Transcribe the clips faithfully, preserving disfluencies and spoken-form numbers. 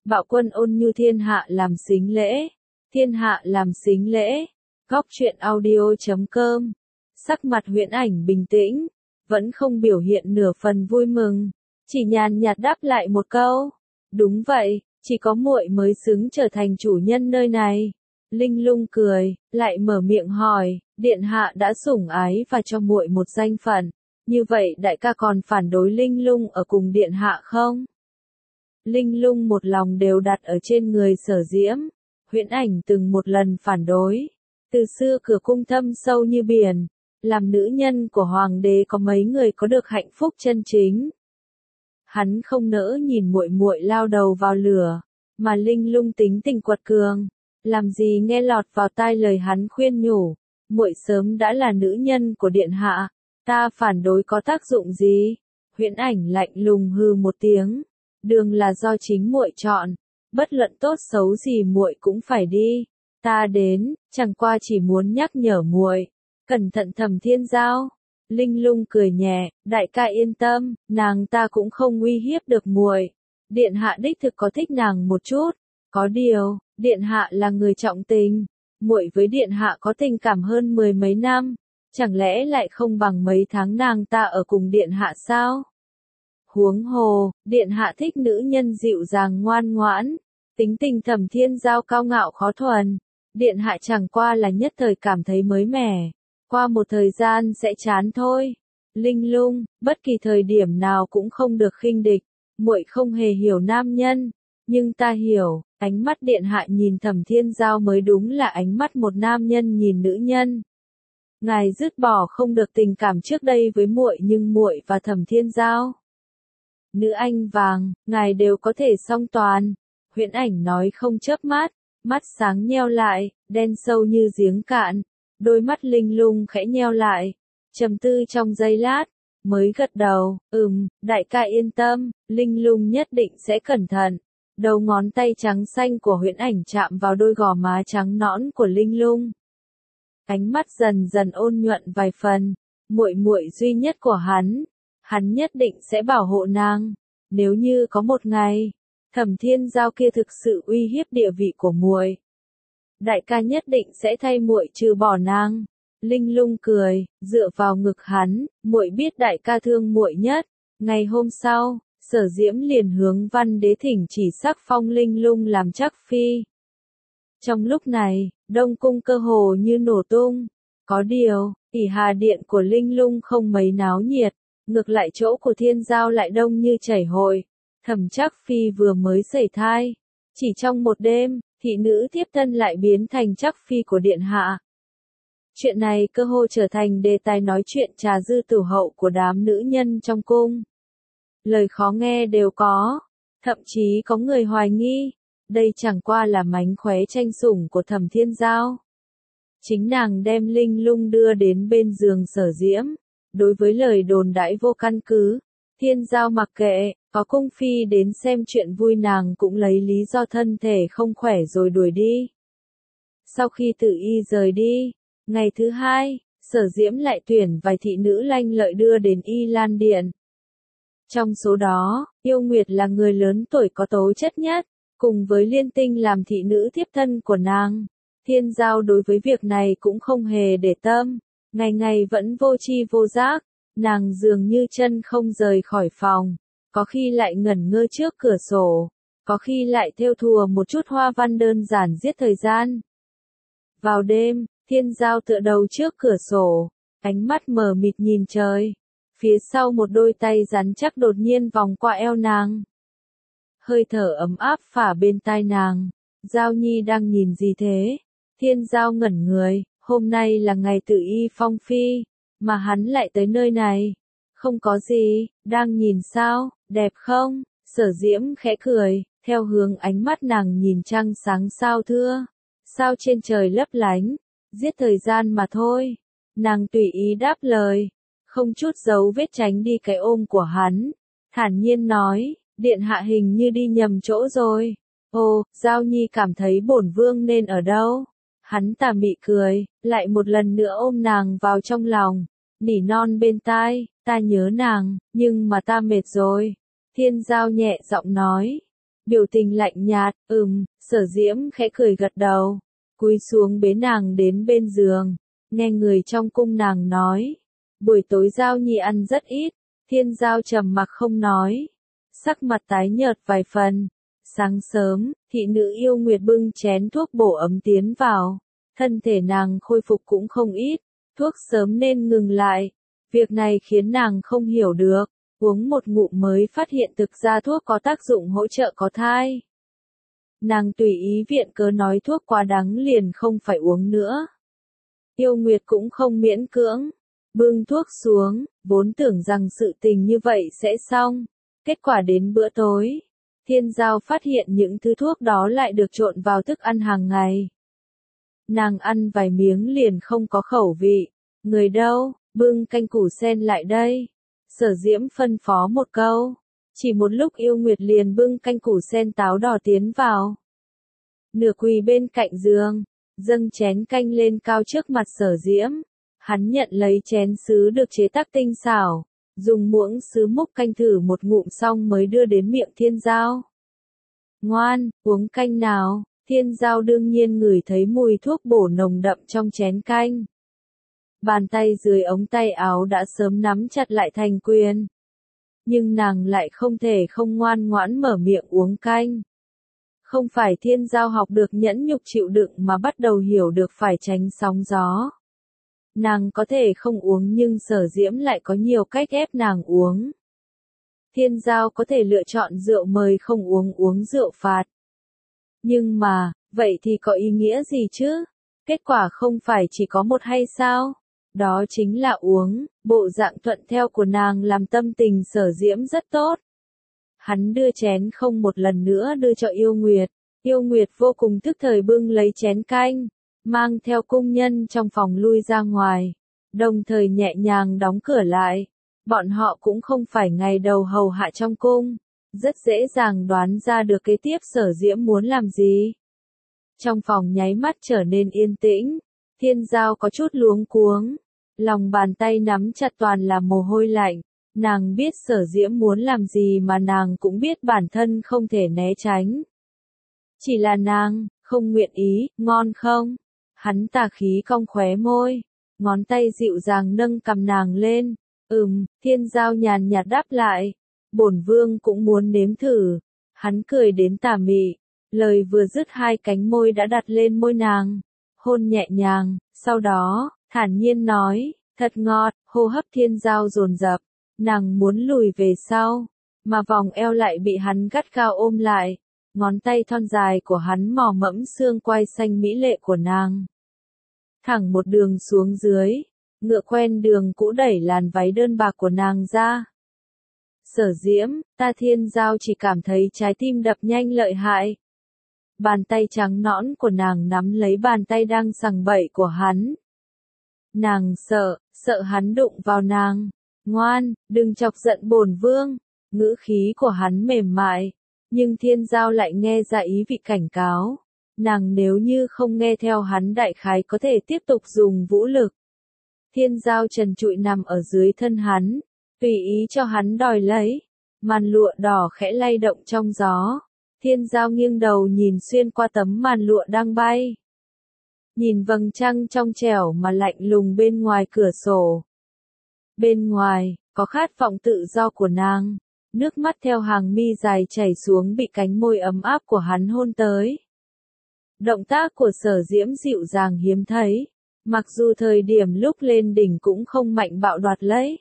Bạo Quân ôn nhu thiên hạ làm xính lễ, thiên hạ làm xính lễ. Góc truyện audio chấm com. Sắc mặt Huyễn Ảnh bình tĩnh, vẫn không biểu hiện nửa phần vui mừng, chỉ nhàn nhạt đáp lại một câu, đúng vậy, chỉ có muội mới xứng trở thành chủ nhân nơi này. Linh Lung cười, lại mở miệng hỏi, điện hạ đã sủng ái và cho muội một danh phận, như vậy đại ca còn phản đối Linh Lung ở cùng điện hạ không? Linh Lung một lòng đều đặt ở trên người Sở Diễm, Huyễn Ảnh từng một lần phản đối, từ xưa cửa cung thâm sâu như biển, làm nữ nhân của hoàng đế có mấy người có được hạnh phúc chân chính. Hắn không nỡ nhìn muội muội lao đầu vào lửa, mà Linh Lung tính tình quật cường, làm gì nghe lọt vào tai lời hắn khuyên nhủ, muội sớm đã là nữ nhân của điện hạ, ta phản đối có tác dụng gì? Huyễn Ảnh lạnh lùng hừ một tiếng, đường là do chính muội chọn, bất luận tốt xấu gì muội cũng phải đi, ta đến, chẳng qua chỉ muốn nhắc nhở muội, cẩn thận Thẩm Thiên Giao. Linh Lung cười nhẹ, đại ca yên tâm, nàng ta cũng không uy hiếp được muội. Điện hạ đích thực có thích nàng một chút, có điều, điện hạ là người trọng tình, muội với điện hạ có tình cảm hơn mười mấy năm, chẳng lẽ lại không bằng mấy tháng nàng ta ở cùng điện hạ sao? Huống hồ, điện hạ thích nữ nhân dịu dàng ngoan ngoãn, tính tình Thẩm Thiên Giao cao ngạo khó thuần, điện hạ chẳng qua là nhất thời cảm thấy mới mẻ. Qua một thời gian sẽ chán thôi. Linh Lung, bất kỳ thời điểm nào cũng không được khinh địch, muội không hề hiểu nam nhân, nhưng ta hiểu, ánh mắt điện hạ nhìn Thẩm Thiên Giao mới đúng là ánh mắt một nam nhân nhìn nữ nhân. Ngài dứt bỏ không được tình cảm trước đây với muội nhưng muội và Thẩm Thiên Giao, nữ anh vàng, ngài đều có thể song toàn. Huyễn Ảnh nói không chớp mắt, mắt sáng nheo lại, đen sâu như giếng cạn. Đôi mắt Linh Lung khẽ nheo lại, trầm tư trong giây lát, mới gật đầu, ừm, đại ca yên tâm, Linh Lung nhất định sẽ cẩn thận. Đầu ngón tay trắng xanh của Huyễn Ảnh chạm vào đôi gò má trắng nõn của Linh Lung. Ánh mắt dần dần ôn nhuận vài phần, muội muội duy nhất của hắn, hắn nhất định sẽ bảo hộ nàng. Nếu như có một ngày, Thẩm Thiên Giao kia thực sự uy hiếp địa vị của muội, đại ca nhất định sẽ thay muội trừ bỏ nàng. Linh Lung cười, dựa vào ngực hắn, muội biết đại ca thương muội nhất. Ngày hôm sau, Sở Diễm liền hướng Văn Đế thỉnh chỉ sắc phong Linh Lung làm trắc phi. Trong lúc này, Đông cung cơ hồ như nổ tung. Có điều, ỷ Hà điện của Linh Lung không mấy náo nhiệt, ngược lại chỗ của Thiên Giao lại đông như chảy hội. Thẩm Trắc phi vừa mới sẩy thai, chỉ trong một đêm, thị nữ tiếp tân lại biến thành trắc phi của điện hạ. Chuyện này cơ hồ trở thành đề tài nói chuyện trà dư tửu hậu của đám nữ nhân trong cung. Lời khó nghe đều có, thậm chí có người hoài nghi, đây chẳng qua là mánh khóe tranh sủng của Thẩm Thiên Giao. Chính nàng đem Linh Lung đưa đến bên giường Sở Diễm, đối với lời đồn đãi vô căn cứ, Thiên Giao mặc kệ. Có cung phi đến xem chuyện vui nàng cũng lấy lý do thân thể không khỏe rồi đuổi đi. Sau khi Tử Y rời đi, ngày thứ hai, Sở Diễm lại tuyển vài thị nữ lanh lợi đưa đến Y Lan Điện. Trong số đó, Yêu Nguyệt là người lớn tuổi có tố chất nhất, cùng với Liên Tinh làm thị nữ tiếp thân của nàng. Thiên Giao đối với việc này cũng không hề để tâm, ngày ngày vẫn vô tri vô giác, nàng dường như chân không rời khỏi phòng. Có khi lại ngẩn ngơ trước cửa sổ, có khi lại thêu thùa một chút hoa văn đơn giản giết thời gian. Vào đêm, Thiên Giao tựa đầu trước cửa sổ, ánh mắt mờ mịt nhìn trời. Phía sau một đôi tay rắn chắc đột nhiên vòng qua eo nàng. Hơi thở ấm áp phả bên tai nàng. Giao Nhi đang nhìn gì thế? Thiên Giao ngẩn người, hôm nay là ngày Tử Y phong phi, mà hắn lại tới nơi này. Không có gì, đang nhìn sao, đẹp không? Sở Diễm khẽ cười, theo hướng ánh mắt nàng nhìn trăng sáng sao thưa. Sao trên trời lấp lánh, giết thời gian mà thôi. Nàng tùy ý đáp lời, không chút giấu vết tránh đi cái ôm của hắn. Thản nhiên nói, điện hạ hình như đi nhầm chỗ rồi. Ồ, Giao Nhi cảm thấy bổn vương nên ở đâu? Hắn tà mị cười, lại một lần nữa ôm nàng vào trong lòng. Nỉ non bên tai, ta nhớ nàng, nhưng mà ta mệt rồi. Thiên Giao nhẹ giọng nói. Biểu tình lạnh nhạt, ừm, Sở Diễm khẽ cười gật đầu, cúi xuống bế nàng đến bên giường, nghe người trong cung nàng nói. Buổi tối Giao Nhi ăn rất ít, Thiên Giao trầm mặc không nói, sắc mặt tái nhợt vài phần. Sáng sớm, thị nữ Yêu Nguyệt bưng chén thuốc bổ ấm tiến vào, thân thể nàng khôi phục cũng không ít, thuốc sớm nên ngừng lại. Việc này khiến nàng không hiểu được, uống một ngụm mới phát hiện thực ra thuốc có tác dụng hỗ trợ có thai. Nàng tùy ý viện cớ nói thuốc quá đắng liền không phải uống nữa. Yêu Nguyệt cũng không miễn cưỡng, bưng thuốc xuống, vốn tưởng rằng sự tình như vậy sẽ xong. Kết quả đến bữa tối, Thiên Giao phát hiện những thứ thuốc đó lại được trộn vào thức ăn hàng ngày. Nàng ăn vài miếng liền không có khẩu vị. Người đâu, bưng canh củ sen lại đây. Sở Diễm phân phó một câu. Chỉ một lúc Yêu Nguyệt liền bưng canh củ sen táo đỏ tiến vào. Nửa quỳ bên cạnh giường, dâng chén canh lên cao trước mặt Sở Diễm. Hắn nhận lấy chén sứ được chế tác tinh xảo, dùng muỗng sứ múc canh thử một ngụm xong mới đưa đến miệng Thiên Giao. Ngoan, uống canh nào. Thiên Giao đương nhiên ngửi thấy mùi thuốc bổ nồng đậm trong chén canh. Bàn tay dưới ống tay áo đã sớm nắm chặt lại thành quyền. Nhưng nàng lại không thể không ngoan ngoãn mở miệng uống canh. Không phải Thiên Giao học được nhẫn nhục chịu đựng mà bắt đầu hiểu được phải tránh sóng gió. Nàng có thể không uống nhưng Sở Diễm lại có nhiều cách ép nàng uống. Thiên Giao có thể lựa chọn rượu mời không uống uống rượu phạt. Nhưng mà, vậy thì có ý nghĩa gì chứ? Kết quả không phải chỉ có một hay sao? Đó chính là uống. Bộ dạng thuận theo của nàng làm tâm tình Sở Diễm rất tốt. Hắn đưa chén không một lần nữa đưa cho Yêu Nguyệt. Yêu Nguyệt vô cùng thức thời bưng lấy chén canh, mang theo cung nhân trong phòng lui ra ngoài, đồng thời nhẹ nhàng đóng cửa lại. Bọn họ cũng không phải ngày đầu hầu hạ trong cung, rất dễ dàng đoán ra được kế tiếp Sở Diễm muốn làm gì. Trong phòng nháy mắt trở nên yên tĩnh, Thiên Giao có chút luống cuống, lòng bàn tay nắm chặt toàn là mồ hôi lạnh. Nàng biết Sở Diễm muốn làm gì mà nàng cũng biết bản thân không thể né tránh. Chỉ là nàng, không nguyện ý, ngon không? Hắn tà khí cong khóe môi, ngón tay dịu dàng nâng cầm nàng lên. Ừm, Thiên Giao nhàn nhạt đáp lại. Bổn vương cũng muốn nếm thử. Hắn cười đến tà mị. Lời vừa dứt hai cánh môi đã đặt lên môi nàng. Hôn nhẹ nhàng, sau đó, thản nhiên nói, thật ngọt, hô hấp Thiên Giao dồn dập. Nàng muốn lùi về sau, mà vòng eo lại bị hắn gắt gao ôm lại. Ngón tay thon dài của hắn mò mẫm xương quai xanh mỹ lệ của nàng. Thẳng một đường xuống dưới, ngựa quen đường cũ đẩy làn váy đơn bạc của nàng ra. Sở Diễm, ta Thiên Giao chỉ cảm thấy trái tim đập nhanh lợi hại. Bàn tay trắng nõn của nàng nắm lấy bàn tay đang sằng bậy của hắn. Nàng sợ, sợ hắn đụng vào nàng. Ngoan, đừng chọc giận bổn vương. Ngữ khí của hắn mềm mại, nhưng Thiên Giao lại nghe ra ý vị cảnh cáo. Nàng nếu như không nghe theo hắn đại khái có thể tiếp tục dùng vũ lực. Thiên Giao trần trụi nằm ở dưới thân hắn, tùy ý cho hắn đòi lấy. Màn lụa đỏ khẽ lay động trong gió. Thiên Giao nghiêng đầu nhìn xuyên qua tấm màn lụa đang bay. Nhìn vầng trăng trong trẻo mà lạnh lùng bên ngoài cửa sổ. Bên ngoài, có khát vọng tự do của nàng. Nước mắt theo hàng mi dài chảy xuống bị cánh môi ấm áp của hắn hôn tới. Động tác của Sở Diễm dịu dàng hiếm thấy. Mặc dù thời điểm lúc lên đỉnh cũng không mạnh bạo đoạt lấy.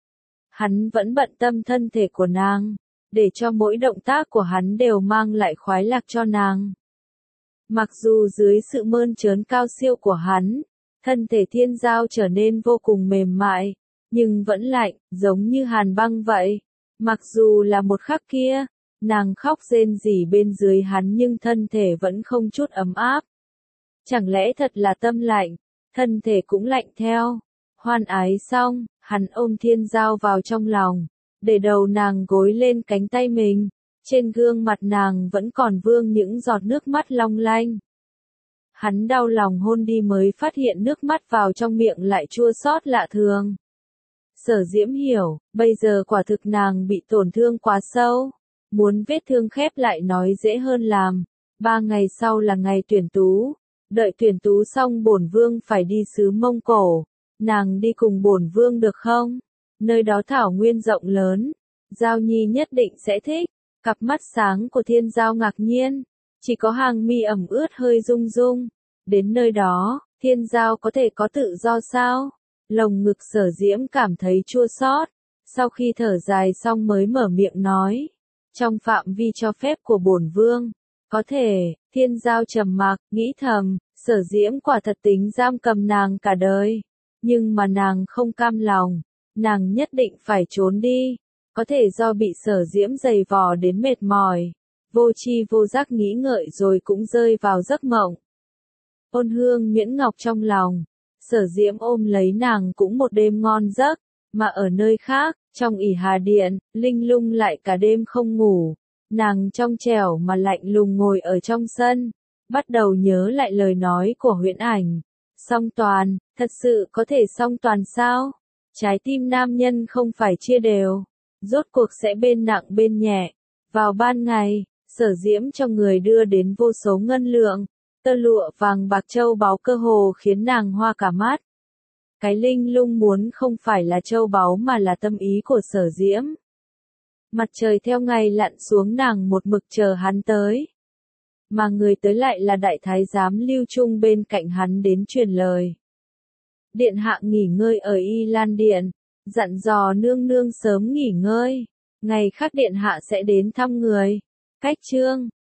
Hắn vẫn bận tâm thân thể của nàng, để cho mỗi động tác của hắn đều mang lại khoái lạc cho nàng. Mặc dù dưới sự mơn trớn cao siêu của hắn, thân thể Thiên Giao trở nên vô cùng mềm mại, nhưng vẫn lạnh, giống như hàn băng vậy. Mặc dù là một khắc kia, nàng khóc rên rỉ bên dưới hắn nhưng thân thể vẫn không chút ấm áp. Chẳng lẽ thật là tâm lạnh, thân thể cũng lạnh theo. Hoan ái xong, hắn ôm Thiên Giao vào trong lòng, để đầu nàng gối lên cánh tay mình. Trên gương mặt nàng vẫn còn vương những giọt nước mắt long lanh. Hắn đau lòng hôn đi mới phát hiện nước mắt vào trong miệng lại chua xót lạ thường. Sở Diễm hiểu, bây giờ quả thực nàng bị tổn thương quá sâu. Muốn vết thương khép lại nói dễ hơn làm. Ba ngày sau là ngày tuyển tú. Đợi tuyển tú xong bổn vương phải đi xứ Mông Cổ. Nàng đi cùng bổn vương được không? Nơi đó thảo nguyên rộng lớn. Giao Nhi nhất định sẽ thích. Cặp mắt sáng của Thiên Giao ngạc nhiên. Chỉ có hàng mi ẩm ướt hơi rung rung. Đến nơi đó, Thiên Giao có thể có tự do sao? Lồng ngực Sở Diễm cảm thấy chua xót. Sau khi thở dài xong mới mở miệng nói. Trong phạm vi cho phép của bổn vương. Có thể, Thiên Giao trầm mặc, nghĩ thầm, Sở Diễm quả thật tính giam cầm nàng cả đời. Nhưng mà nàng không cam lòng. Nàng nhất định phải trốn đi. Có thể do bị Sở Diễm giày vò đến mệt mỏi. Vô tri vô giác nghĩ ngợi rồi cũng rơi vào giấc mộng. Ôn hương nhuyễn ngọc trong lòng. Sở Diễm ôm lấy nàng cũng một đêm ngon giấc. Mà ở nơi khác, trong ỷ Hà Điện, Linh Lung lại cả đêm không ngủ. Nàng trong trẻo mà lạnh lùng ngồi ở trong sân. Bắt đầu nhớ lại lời nói của Huyễn Ảnh. Song toàn, thật sự có thể song toàn sao? Trái tim nam nhân không phải chia đều. Rốt cuộc sẽ bên nặng bên nhẹ. Vào ban ngày, Sở Diễm cho người đưa đến vô số ngân lượng. Tơ lụa vàng bạc châu báu cơ hồ khiến nàng hoa cả mắt. Cái Linh Lung muốn không phải là châu báu mà là tâm ý của Sở Diễm. Mặt trời theo ngày lặn xuống nàng một mực chờ hắn tới. Mà người tới lại là đại thái giám Lưu Trung bên cạnh hắn đến truyền lời. Điện hạ nghỉ ngơi ở Y Lan Điện, dặn dò nương nương sớm nghỉ ngơi. Ngày khác điện hạ sẽ đến thăm người. Cách chương